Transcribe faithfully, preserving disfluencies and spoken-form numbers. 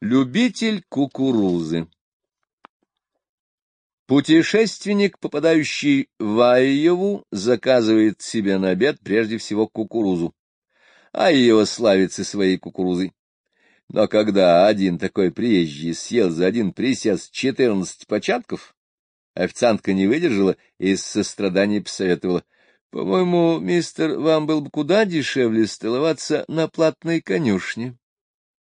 Любитель кукурузы. Путешественник, попадающий в Айову, заказывает себе на обед прежде всего кукурузу. Айова славится своей кукурузой. Но когда один такой приезжий съел за один присест четырнадцать початков, официантка не выдержала и из сострадания посоветовала: — По-моему, мистер, вам было бы куда дешевле столоваться на платной конюшне.